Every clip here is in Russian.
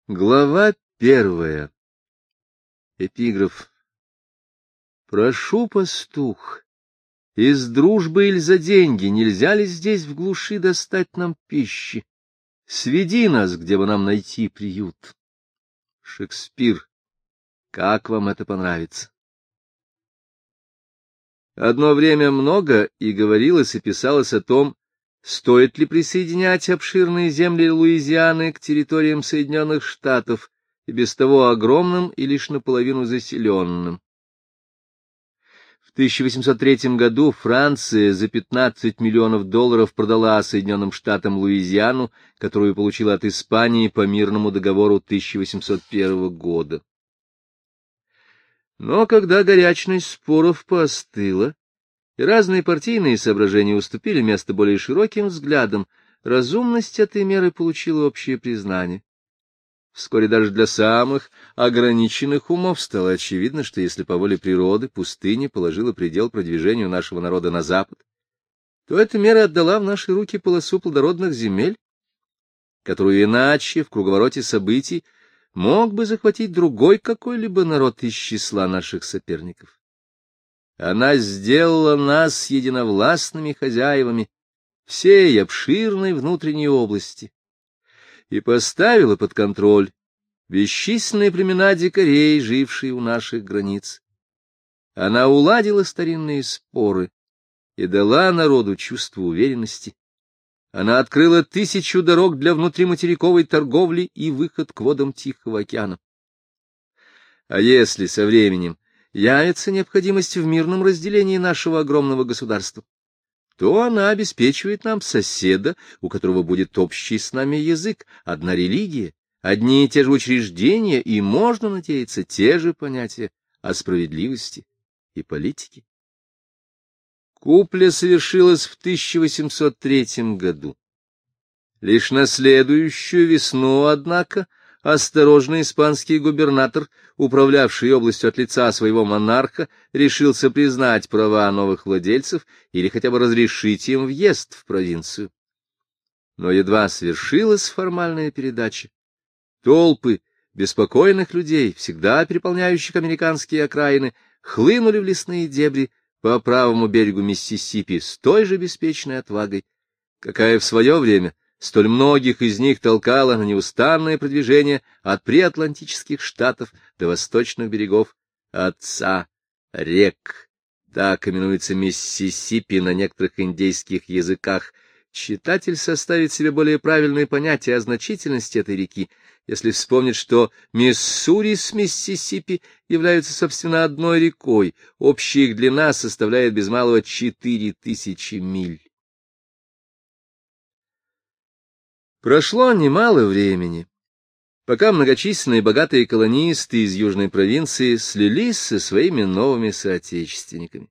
Глава 1. Эпиграф. Прошу, пастух, из дружбы иль за деньги нельзя ли здесь в глуши достать нам пищи? Сведи нас, где бы нам найти приют. Шекспир. Как вам это понравится? Одно время много и говорилось, и писалось о том, стоит ли присоединять обширные земли Луизианы к территориям Соединенных Штатов, и без того огромным и лишь наполовину заселенным. В 1803 году Франция за $15 миллионов продала Соединенным Штатам Луизиану, которую получила от Испании по мирному договору 1801 года. Но когда горячность споров поостыла, и разные партийные соображения уступили место более широким взглядам, разумность этой меры получила общее признание. Вскоре даже для самых ограниченных умов стало очевидно, что если по воле природы пустыня положила предел продвижению нашего народа на запад, то эта мера отдала в наши руки полосу плодородных земель, которую иначе в круговороте событий мог бы захватить другой какой-либо народ из числа наших соперников. Она сделала нас единовластными хозяевами всей обширной внутренней области и поставила под контроль бесчисленные племена дикарей, жившие у наших границ. Она уладила старинные споры и дала народу чувство уверенности. Она открыла 1000 дорог для внутриматериковой торговли и выход к водам Тихого океана. А если со временем явится необходимость в мирном разделении нашего огромного государства, то она обеспечивает нам соседа, у которого будет общий с нами язык, одна религия, одни и те же учреждения, и можно надеяться те же понятия о справедливости и политике. Купля совершилась в 1803 году. Лишь на следующую весну, однако, осторожный испанский губернатор, управлявший областью от лица своего монарха, решился признать права новых владельцев или хотя бы разрешить им въезд в провинцию. Но едва свершилась формальная передача, толпы беспокойных людей, всегда переполняющих американские окраины, хлынули в лесные дебри по правому берегу Миссисипи с той же беспечной отвагой, какая в свое время столь многих из них толкало на неустанное продвижение от приатлантических штатов до восточных берегов Отца рек. Так именуется Миссисипи на некоторых индейских языках. Читатель составит себе более правильное понятие о значительности этой реки, если вспомнит, что Миссури с Миссисипи являются, собственно, одной рекой, общая их длина составляет без малого 4000 миль. Прошло немало времени, пока многочисленные богатые колонисты из южной провинции слились со своими новыми соотечественниками.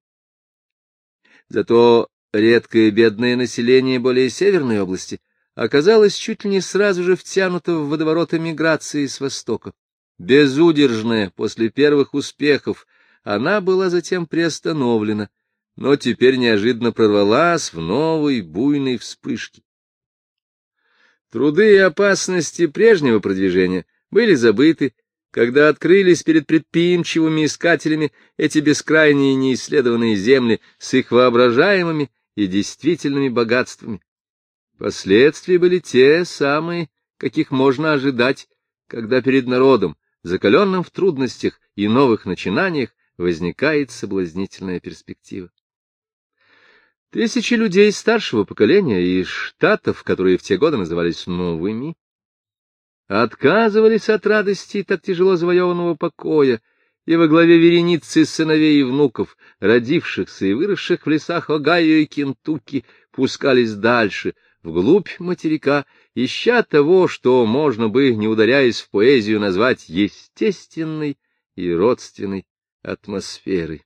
Зато редкое бедное население более северной области оказалось чуть ли не сразу же втянуто в водоворот эмиграции с востока. Безудержная после первых успехов, она была затем приостановлена, но теперь неожиданно прорвалась в новой буйной вспышке. Труды и опасности прежнего продвижения были забыты, когда открылись перед предприимчивыми искателями эти бескрайние неисследованные земли с их воображаемыми и действительными богатствами. Последствия были те самые, каких можно ожидать, когда перед народом, закаленным в трудностях и новых начинаниях, возникает соблазнительная перспектива. Тысячи людей старшего поколения из штатов, которые в те годы назывались новыми, отказывались от радости так тяжело завоеванного покоя, и во главе вереницы сыновей и внуков, родившихся и выросших в лесах Огайо и Кентукки, пускались дальше, вглубь материка, ища того, что можно бы, не ударяясь в поэзию, назвать естественной и родственной атмосферой.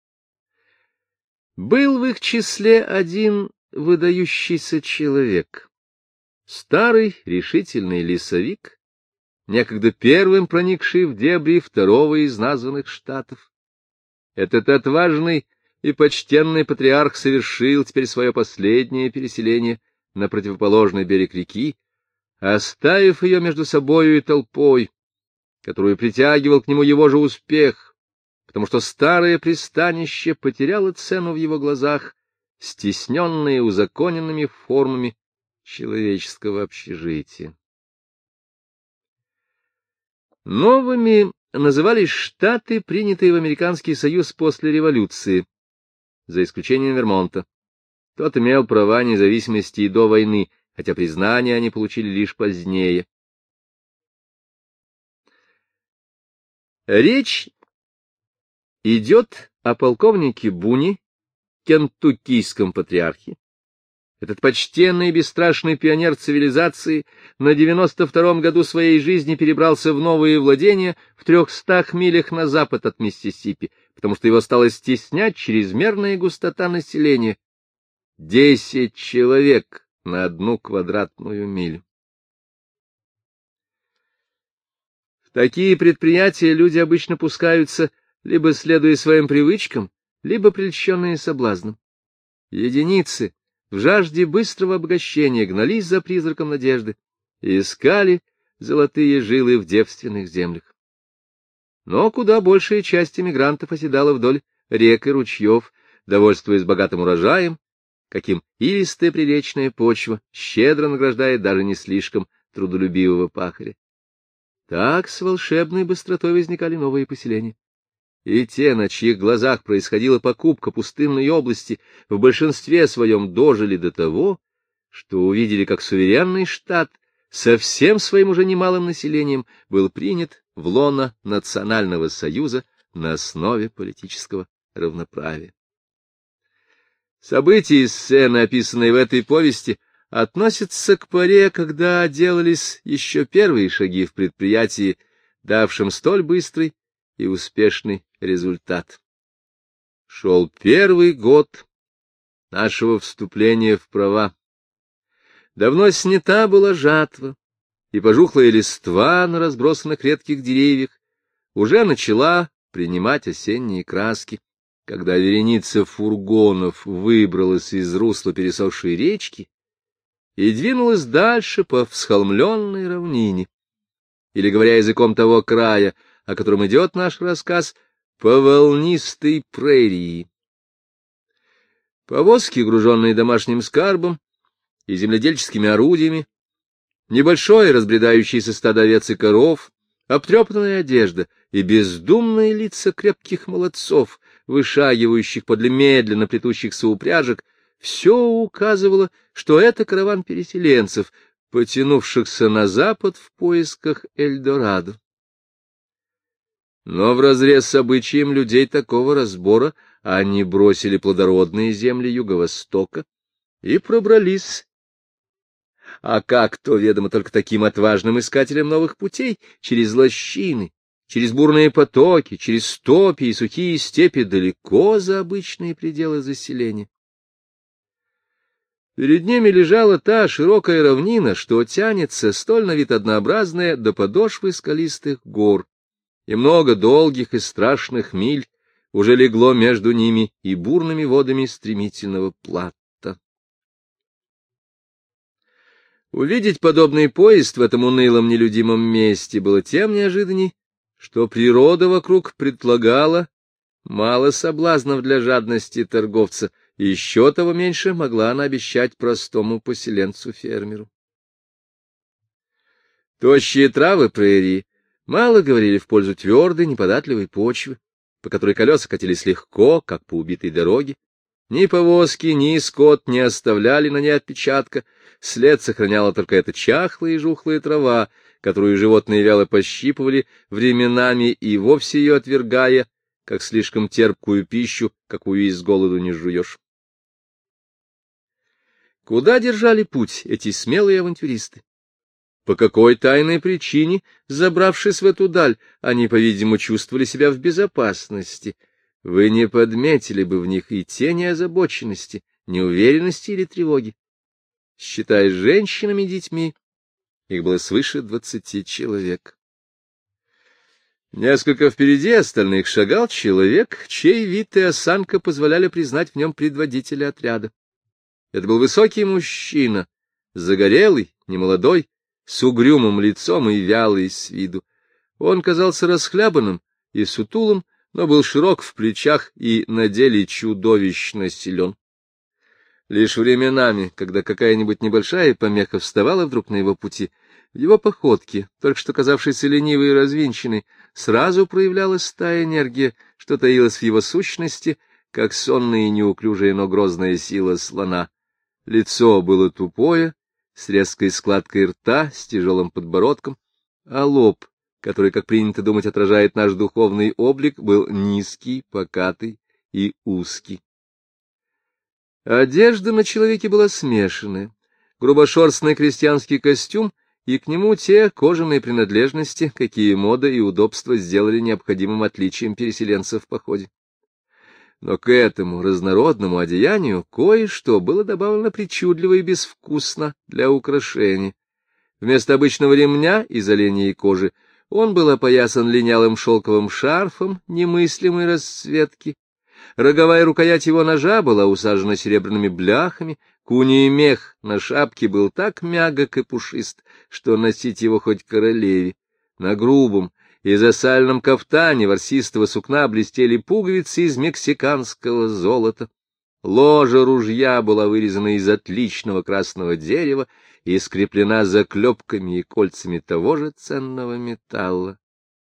Был в их числе один выдающийся человек, старый решительный лесовик, некогда первым проникший в дебри второго из названных штатов. Этот отважный и почтенный патриарх совершил теперь свое последнее переселение на противоположный берег реки, оставив ее между собою и толпой, которую притягивал к нему его же успех, потому что старое пристанище потеряло цену в его глазах, стесненное узаконенными формами человеческого общежития. Новыми назывались штаты, принятые в Американский Союз после революции, за исключением Вермонта. Тот имел права независимости и до войны, хотя признание они получили лишь позднее. Речь идет о полковнике Буни, кентуккийском патриархе. Этот почтенный и бесстрашный пионер цивилизации на 92-м году своей жизни перебрался в новые владения в 300 милях на запад от Миссисипи, потому что его стала стеснять чрезмерная густота населения. 10 человек на 1 квадратную милю. В такие предприятия люди обычно пускаются, либо следуя своим привычкам, либо прельщенные соблазном. Единицы в жажде быстрого обогащения гнались за призраком надежды и искали золотые жилы в девственных землях. Но куда большая часть эмигрантов оседала вдоль рек и ручьев, довольствуясь богатым урожаем, каким илистая приречная почва щедро награждает даже не слишком трудолюбивого пахаря. Так с волшебной быстротой возникали новые поселения. И те, на чьих глазах происходила покупка пустынной области, в большинстве своем дожили до того, что увидели, как суверенный штат со всем своим уже немалым населением был принят в лоно Национального союза на основе политического равноправия. События и сцены, описанные в этой повести, относятся к поре, когда делались еще первые шаги в предприятии, давшем столь быстрый и успешный результат. Шел 1-й год нашего вступления в права. Давно снята была жатва, и пожухлая листва на разбросанных редких деревьях уже начала принимать осенние краски, когда вереница фургонов выбралась из русла пересохшей речки и двинулась дальше по всхолмленной равнине, или, говоря языком того края, о котором идет наш рассказ, по волнистой прерии. Повозки, груженные домашним скарбом и земледельческими орудиями, небольшое разбредающееся стадо овец и коров, обтрепанная одежда и бездумные лица крепких молодцов, вышагивающих подле медленно плетущихся упряжек, все указывало, что это караван переселенцев, потянувшихся на запад в поисках Эльдорадо. Но вразрез с обычаем людей такого разбора они бросили плодородные земли юго-востока и пробрались. А как то ведомо только таким отважным искателям новых путей, через лощины, через бурные потоки, через топи и сухие степи далеко за обычные пределы заселения. Перед ними лежала та широкая равнина, что тянется, столь на вид однообразная, до подошвы скалистых гор, и много долгих и страшных миль уже легло между ними и бурными водами стремительного плато. Увидеть подобный поезд в этом унылом нелюдимом месте было тем неожиданней, что природа вокруг предлагала мало соблазнов для жадности торговца, и еще того меньше могла она обещать простому поселенцу-фермеру. Тощие травы прерии мало говорили в пользу твердой, неподатливой почвы, по которой колеса катились легко, как по убитой дороге. Ни повозки, ни скот не оставляли на ней отпечатка, след сохраняла только эта чахлая и жухлая трава, которую животные вяло пощипывали, временами и вовсе ее отвергая, как слишком терпкую пищу, какую и с голоду не жуешь. Куда держали путь эти смелые авантюристы? По какой тайной причине, забравшись в эту даль, они, по-видимому, чувствовали себя в безопасности? Вы не подметили бы в них и тени озабоченности, неуверенности или тревоги. Считая женщинами и детьми, их было свыше 20 человек. Несколько впереди остальных шагал человек, чей вид и осанка позволяли признать в нем предводителя отряда. Это был высокий мужчина, загорелый, немолодой, с угрюмым лицом и вялый с виду. Он казался расхлябанным и сутулым, но был широк в плечах и на деле чудовищно силен. Лишь временами, когда какая-нибудь небольшая помеха вставала вдруг на его пути, в его походке, только что казавшейся ленивой и развинченной, сразу проявлялась та энергия, что таилась в его сущности, как сонная и неуклюжая, но грозная сила слона. Лицо было тупое, с резкой складкой рта, с тяжелым подбородком, а лоб, который, как принято думать, отражает наш духовный облик, был низкий, покатый и узкий. Одежда на человеке была смешанная, грубошерстный крестьянский костюм и к нему те кожаные принадлежности, какие мода и удобство сделали необходимым отличием переселенцев в походе. Но к этому разнородному одеянию кое-что было добавлено причудливо и безвкусно для украшения. Вместо обычного ремня из оленьей кожи он был опоясан линялым шелковым шарфом немыслимой расцветки. Роговая рукоять его ножа была усажена серебряными бляхами, куний мех на шапке был так мягок и пушист, что носить его хоть королеве. На грубом и засальном кафтане ворсистого сукна блестели пуговицы из мексиканского золота. Ложа ружья была вырезана из отличного красного дерева и скреплена заклепками и кольцами того же ценного металла.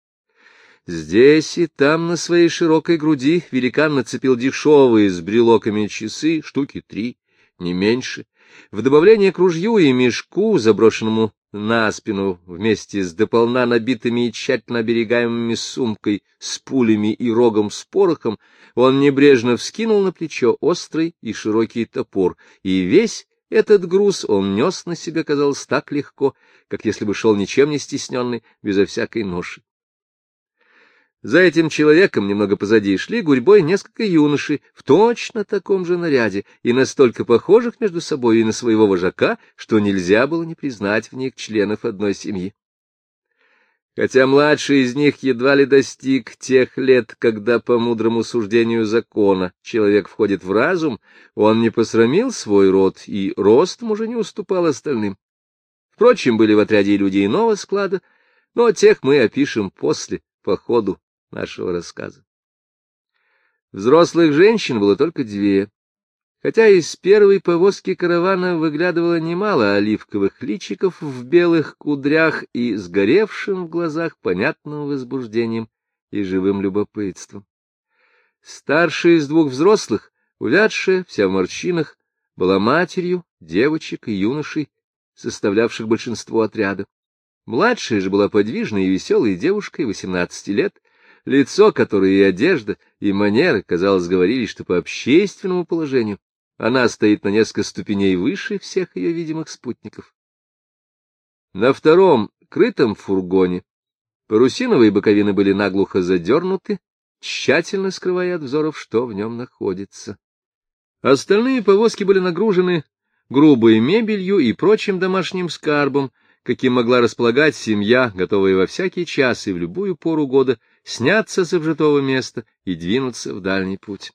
Здесь и там на своей широкой груди великан нацепил дешевые с брелоками часы, штуки 3, не меньше. В добавление к ружью и мешку, заброшенному на спину вместе с дополна набитыми и тщательно оберегаемыми сумкой с пулями и рогом с порохом, он небрежно вскинул на плечо острый и широкий топор, и весь этот груз он нес на себе, казалось, так легко, как если бы шел ничем не стесненный, безо всякой ноши. За этим человеком немного позади шли гурьбой несколько юношей в точно таком же наряде и настолько похожих между собой и на своего вожака, что нельзя было не признать в них членов одной семьи. Хотя младший из них едва ли достиг тех лет, когда, по мудрому суждению закона, человек входит в разум, он не посрамил свой род и ростом уже не уступал остальным. Впрочем, были в отряде и люди иного склада, но тех мы опишем после, по ходу нашего рассказа. Взрослых женщин было только 2, хотя из первой повозки каравана выглядывало немало оливковых личиков в белых кудрях и сгоревшим в глазах понятным возбуждением и живым любопытством. Старшая из 2 взрослых, увядшая, вся в морщинах, была матерью девочек и юношей, составлявших большинство отряда. Младшая же была подвижной и веселой девушкой 18 лет, лицо которое и одежда, и манеры, казалось, говорили, что по общественному положению она стоит на несколько ступеней выше всех ее видимых спутников. На втором, крытом фургоне, парусиновые боковины были наглухо задернуты, тщательно скрывая от взоров, что в нем находится. Остальные повозки были нагружены грубой мебелью и прочим домашним скарбом, каким могла располагать семья, готовая во всякий час и в любую пору года сняться с обжитого места и двинуться в дальний путь.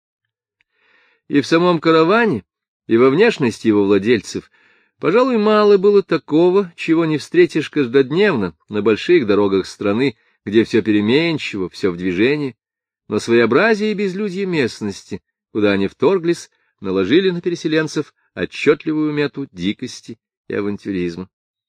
И в самом караване, и во внешности его владельцев, пожалуй, мало было такого, чего не встретишь каждодневно на больших дорогах страны, где все переменчиво, все в движении, но своеобразие и безлюдье местности, куда они вторглись, наложили на переселенцев отчетливую мету дикости и авантюризма.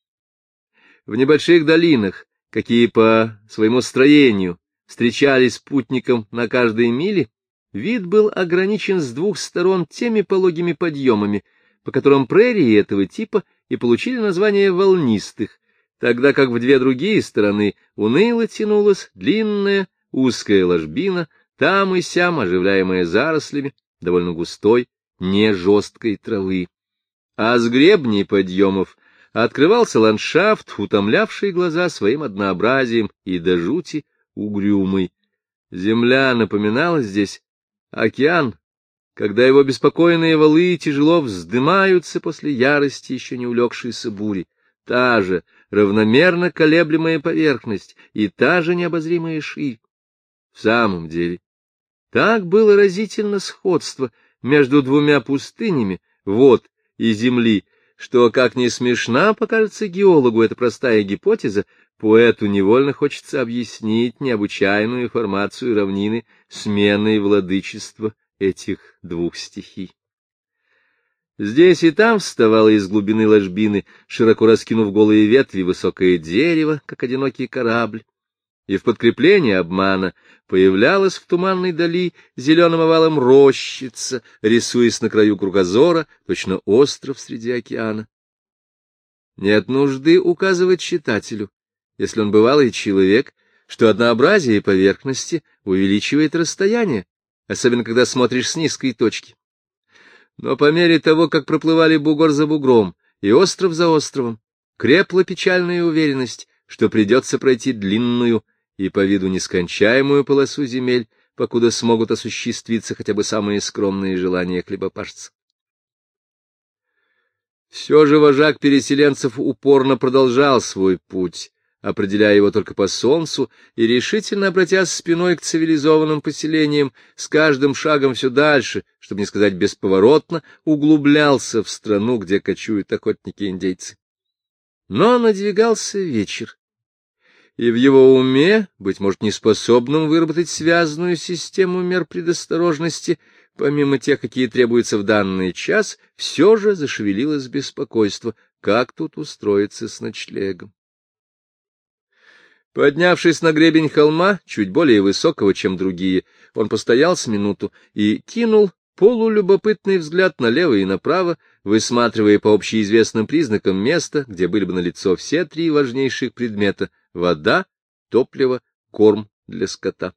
В небольших долинах, какие по своему строению встречались путникам на каждой миле, вид был ограничен с 2 сторон теми пологими подъемами, по которым прерии этого типа и получили название волнистых, тогда как в 2 другие стороны уныло тянулась длинная узкая ложбина, там и сям оживляемая зарослями довольно густой, не жесткой травы. А с гребней подъемов открывался ландшафт, утомлявший глаза своим однообразием и до жути угрюмый. Земля напоминала здесь океан, когда его беспокойные валы тяжело вздымаются после ярости еще не улегшейся бури. Та же равномерно колеблемая поверхность и та же необозримая ширь. В самом деле, так было разительно сходство между 2 пустынями, вод и земли, что, как ни смешна покажется геологу эта простая гипотеза, поэту невольно хочется объяснить необычайную формацию равнины сменой владычества этих двух стихий. Здесь и там вставало из глубины ложбины, широко раскинув голые ветви, высокое дерево, как одинокий корабль, и в подкрепление обмана появлялась в туманной дали зеленым овалом рощица, рисуясь на краю кругозора, точно остров среди океана. Нет нужды указывать читателю, если он бывалый человек, что однообразие поверхности увеличивает расстояние, особенно когда смотришь с низкой точки. Но по мере того, как проплывали бугор за бугром и остров за островом, крепла печальная уверенность, что придется пройти длинную и по виду нескончаемую полосу земель, покуда смогут осуществиться хотя бы самые скромные желания хлебопашца. Все же вожак переселенцев упорно продолжал свой путь, определяя его только по солнцу и решительно обратясь спиной к цивилизованным поселениям, с каждым шагом все дальше, чтобы не сказать бесповоротно, углублялся в страну, где кочуют охотники-индейцы. Но надвигался вечер, и в его уме, быть может, неспособным выработать связанную систему мер предосторожности, помимо тех, какие требуются в данный час, все же зашевелилось беспокойство, как тут устроиться с ночлегом. Поднявшись на гребень холма, чуть более высокого, чем другие, он постоял с минуту и кинул полулюбопытный взгляд налево и направо, высматривая по общеизвестным признакам место, где были бы налицо все три важнейших предмета — вода, топливо, корм для скота.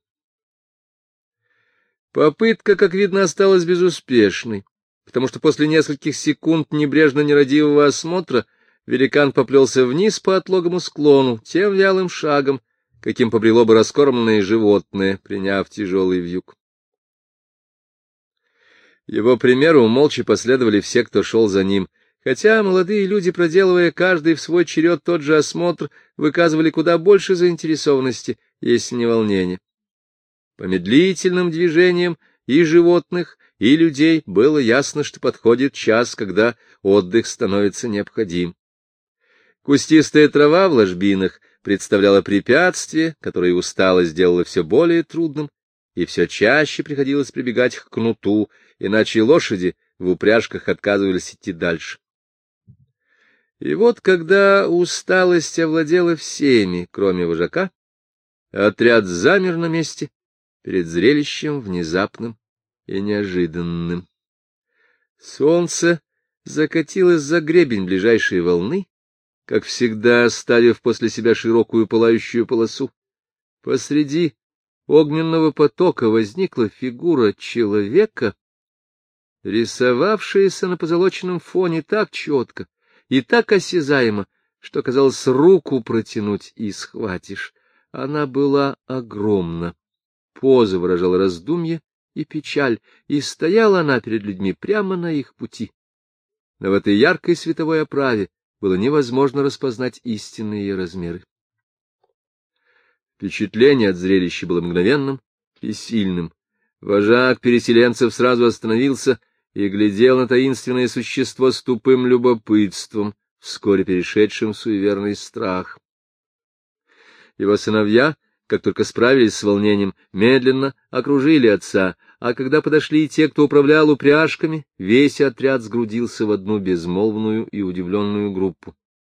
Попытка, как видно, осталась безуспешной, потому что после нескольких секунд небрежно-нерадивого осмотра великан поплелся вниз по отлогому склону тем вялым шагом, каким побрело бы раскормленное животное, приняв тяжелый вьюг. Его примеру молча последовали все, кто шел за ним, хотя молодые люди, проделывая каждый в свой черед тот же осмотр, выказывали куда больше заинтересованности, если не волнения. По медлительным движениям и животных, и людей было ясно, что подходит час, когда отдых становится необходим. Кустистая трава в ложбинах представляла препятствие, которое усталость сделала все более трудным, и все чаще приходилось прибегать к кнуту, иначе лошади в упряжках отказывались идти дальше. И вот, когда усталость овладела всеми, кроме вожака, отряд замер на месте перед зрелищем внезапным и неожиданным. Солнце закатилось за гребень ближайшей волны, как всегда оставив после себя широкую пылающую полосу. Посреди огненного потока возникла фигура человека, рисовавшаяся на позолоченном фоне так четко и так осязаемо, что, казалось, руку протянуть и схватишь. Она была огромна. Поза выражала раздумье и печаль, и стояла она перед людьми прямо на их пути. Но в этой яркой световой оправе было невозможно распознать истинные ее размеры. Впечатление от зрелища было мгновенным и сильным. Вожак переселенцев сразу остановился и глядел на таинственное существо с тупым любопытством, вскоре перешедшим в суеверный страх. Его сыновья, как только справились с волнением, медленно окружили отца, а когда подошли и те, кто управлял упряжками, весь отряд сгрудился в одну безмолвную и удивленную группу.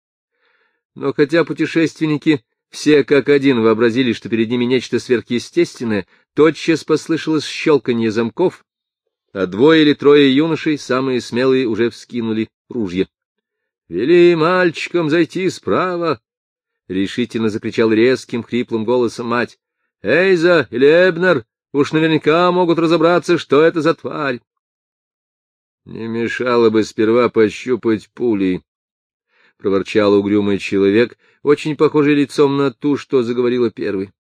Но хотя путешественники все как один вообразили, что перед ними нечто сверхъестественное, тотчас послышалось щелканье замков, а двое или трое юношей, самые смелые, уже вскинули ружья. — Вели мальчикам зайти справа! — решительно закричал резким, хриплым голосом мать. — Эйза или Эбнер уж наверняка могут разобраться, что это за тварь. — Не мешало бы сперва пощупать пули, — проворчал угрюмый человек, очень похожий лицом на ту, что заговорила первой.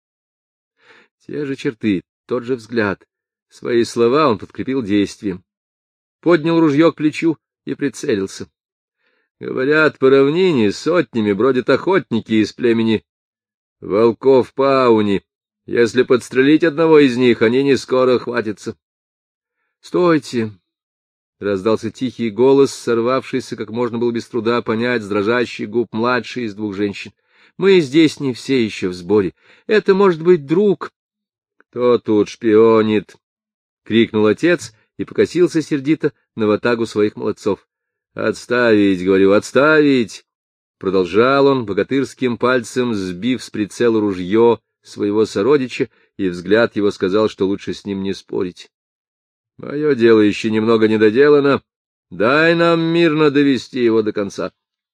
Те же черты, тот же взгляд. Свои слова он подкрепил действием. Поднял ружье к плечу и прицелился. Говорят, по равнине сотнями бродят охотники из племени волков Пауни. Если подстрелить одного из них, они не скоро хватятся. — Стойте! раздался тихий голос, сорвавшийся, как можно было без труда понять, с дрожащих губ младшей из двух женщин. — Мы здесь не все еще в сборе. Это может быть друг. — Кто тут шпионит? — крикнул отец и покосился сердито на ватагу своих молодцов. — Отставить, говорю, отставить! — продолжал он, богатырским пальцем сбив с прицела ружье своего сородича, и взгляд его сказал, что лучше с ним не спорить. — Мое дело еще немного не доделано. Дай нам мирно довести его до конца.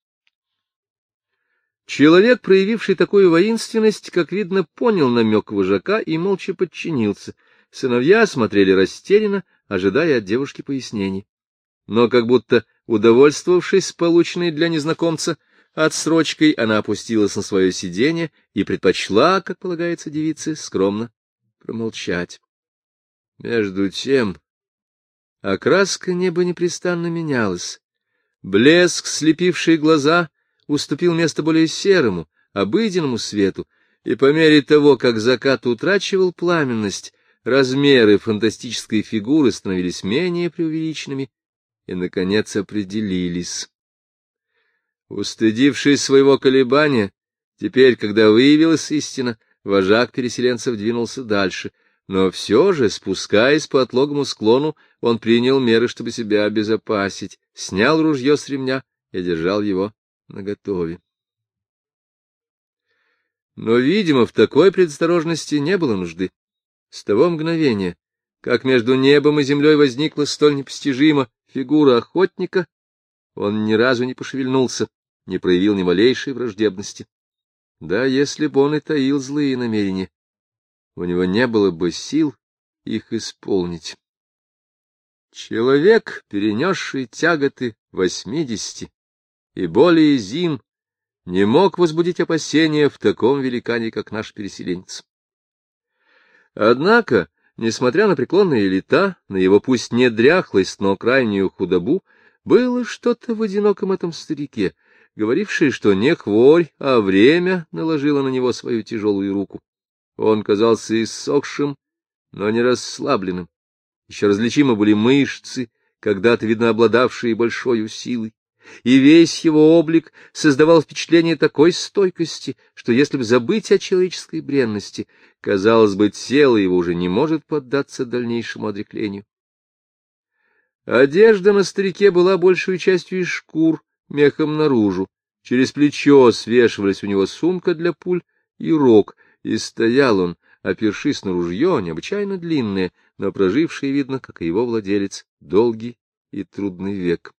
Человек, проявивший такую воинственность, как видно, понял намек вожака и молча подчинился. Сыновья смотрели растерянно, ожидая от девушки пояснений. Но, как будто удовольствовавшись полученной для незнакомца отсрочкой, она опустилась на свое сиденье и предпочла, как полагается девице, скромно промолчать. Между тем окраска неба непрестанно менялась. Блеск, слепивший глаза, уступил место более серому, обыденному свету, и по мере того, как закат утрачивал пламенность, размеры фантастической фигуры становились менее преувеличенными и, наконец, определились. Устыдившись своего колебания, теперь, когда выявилась истина, вожак переселенцев двинулся дальше, но все же, спускаясь по отлогому склону, он принял меры, чтобы себя обезопасить, снял ружье с ремня и держал его наготове. Но, видимо, в такой предосторожности не было нужды. С того мгновения, как между небом и землей возникла столь непостижима фигура охотника, он ни разу не пошевельнулся, не проявил ни малейшей враждебности. Да, если бы он и таил злые намерения, у него не было бы сил их исполнить. Человек, перенесший тяготы 80 и более зим, не мог возбудить опасения в таком великане, как наш переселенец. Однако, несмотря на преклонные лета, на его пусть не дряхлость, но крайнюю худобу, было что-то в одиноком этом старике, говорившее, что не хворь, а время наложило на него свою тяжелую руку. Он казался иссохшим, но не расслабленным. Еще различимы были мышцы, когда-то, видно, обладавшие большой силой, и весь его облик создавал впечатление такой стойкости, что если бы забыть о человеческой бренности, казалось бы, тело его уже не может поддаться дальнейшему отреклению. Одежда на старике была большей частью из шкур, мехом наружу, через плечо свешивались у него сумка для пуль и рог, и стоял он, опершись на ружье, необычайно длинное, но прожившее, видно, как и его владелец, долгий и трудный век.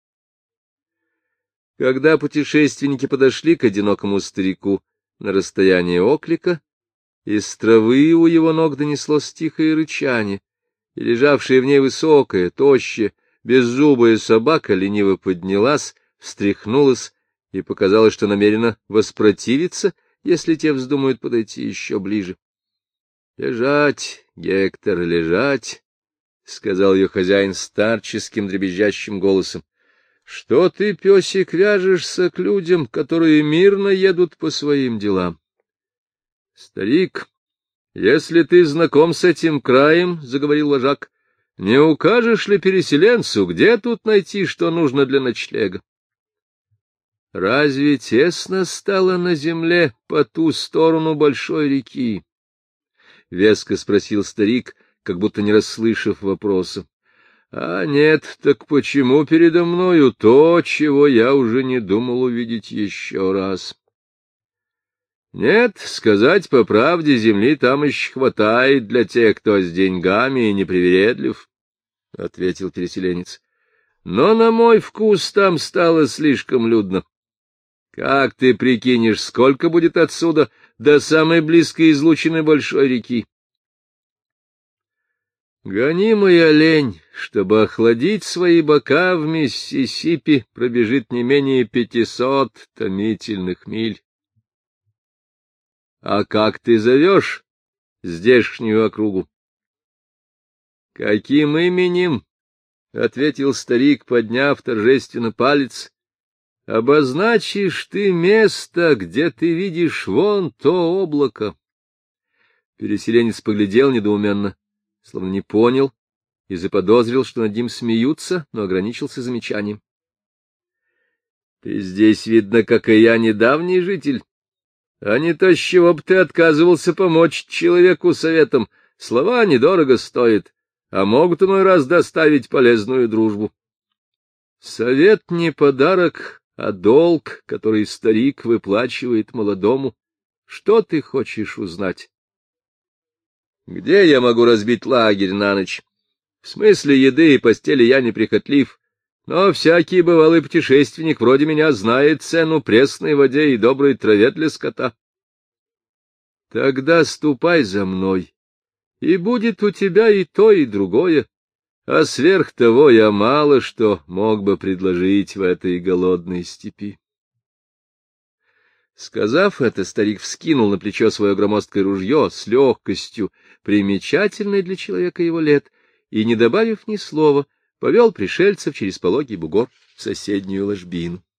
Когда путешественники подошли к одинокому старику на расстояние оклика, из травы у его ног донеслось тихое рычание, и лежавшая в ней высокая, тощая, беззубая собака лениво поднялась, встряхнулась и показалось, что намерена воспротивиться, если те вздумают подойти еще ближе. — Лежать, Гектор, лежать, — сказал ее хозяин старческим дребезжащим голосом. — Что ты, песик, вяжешься к людям, которые мирно едут по своим делам? — Старик, если ты знаком с этим краем, — заговорил вожак, — не укажешь ли переселенцу, где тут найти, что нужно для ночлега? — Разве тесно стало на земле по ту сторону большой реки? — веско спросил старик, как будто не расслышав вопроса. — А нет, так почему передо мною то, чего я уже не думал увидеть еще раз? — Нет, сказать по правде, земли там еще хватает для тех, кто с деньгами и непривередлив, — ответил переселенец. — Но на мой вкус там стало слишком людно. Как ты прикинешь, сколько будет отсюда до самой близкой излучины большой реки? Гонимый олень, чтобы охладить свои бока в Миссисипи, пробежит не менее 500 томительных миль. А как ты зовешь здешнюю округу? — Каким именем? — ответил старик, подняв торжественно палец. — Обозначишь ты место, где ты видишь вон то облако. Переселенец поглядел недоуменно, словно не понял, и заподозрил, что над ним смеются, но ограничился замечанием. — Ты здесь, видно, как и я, недавний житель. А не то, с чего бы ты отказывался помочь человеку советом. Слова недорого стоят, а могут иной раз доставить полезную дружбу. Совет не подарок, а долг, который старик выплачивает молодому. Что ты хочешь узнать? Где я могу разбить лагерь на ночь? В смысле еды и постели я неприхотлив, но всякий бывалый путешественник вроде меня знает цену пресной воде и доброй траве для скота. Тогда ступай за мной, и будет у тебя и то, и другое. А сверх того я мало что мог бы предложить в этой голодной степи. Сказав это, старик вскинул на плечо свое громоздкое ружье с легкостью, примечательной для человека его лет, и, не добавив ни слова, повел пришельцев через пологий бугор в соседнюю ложбину.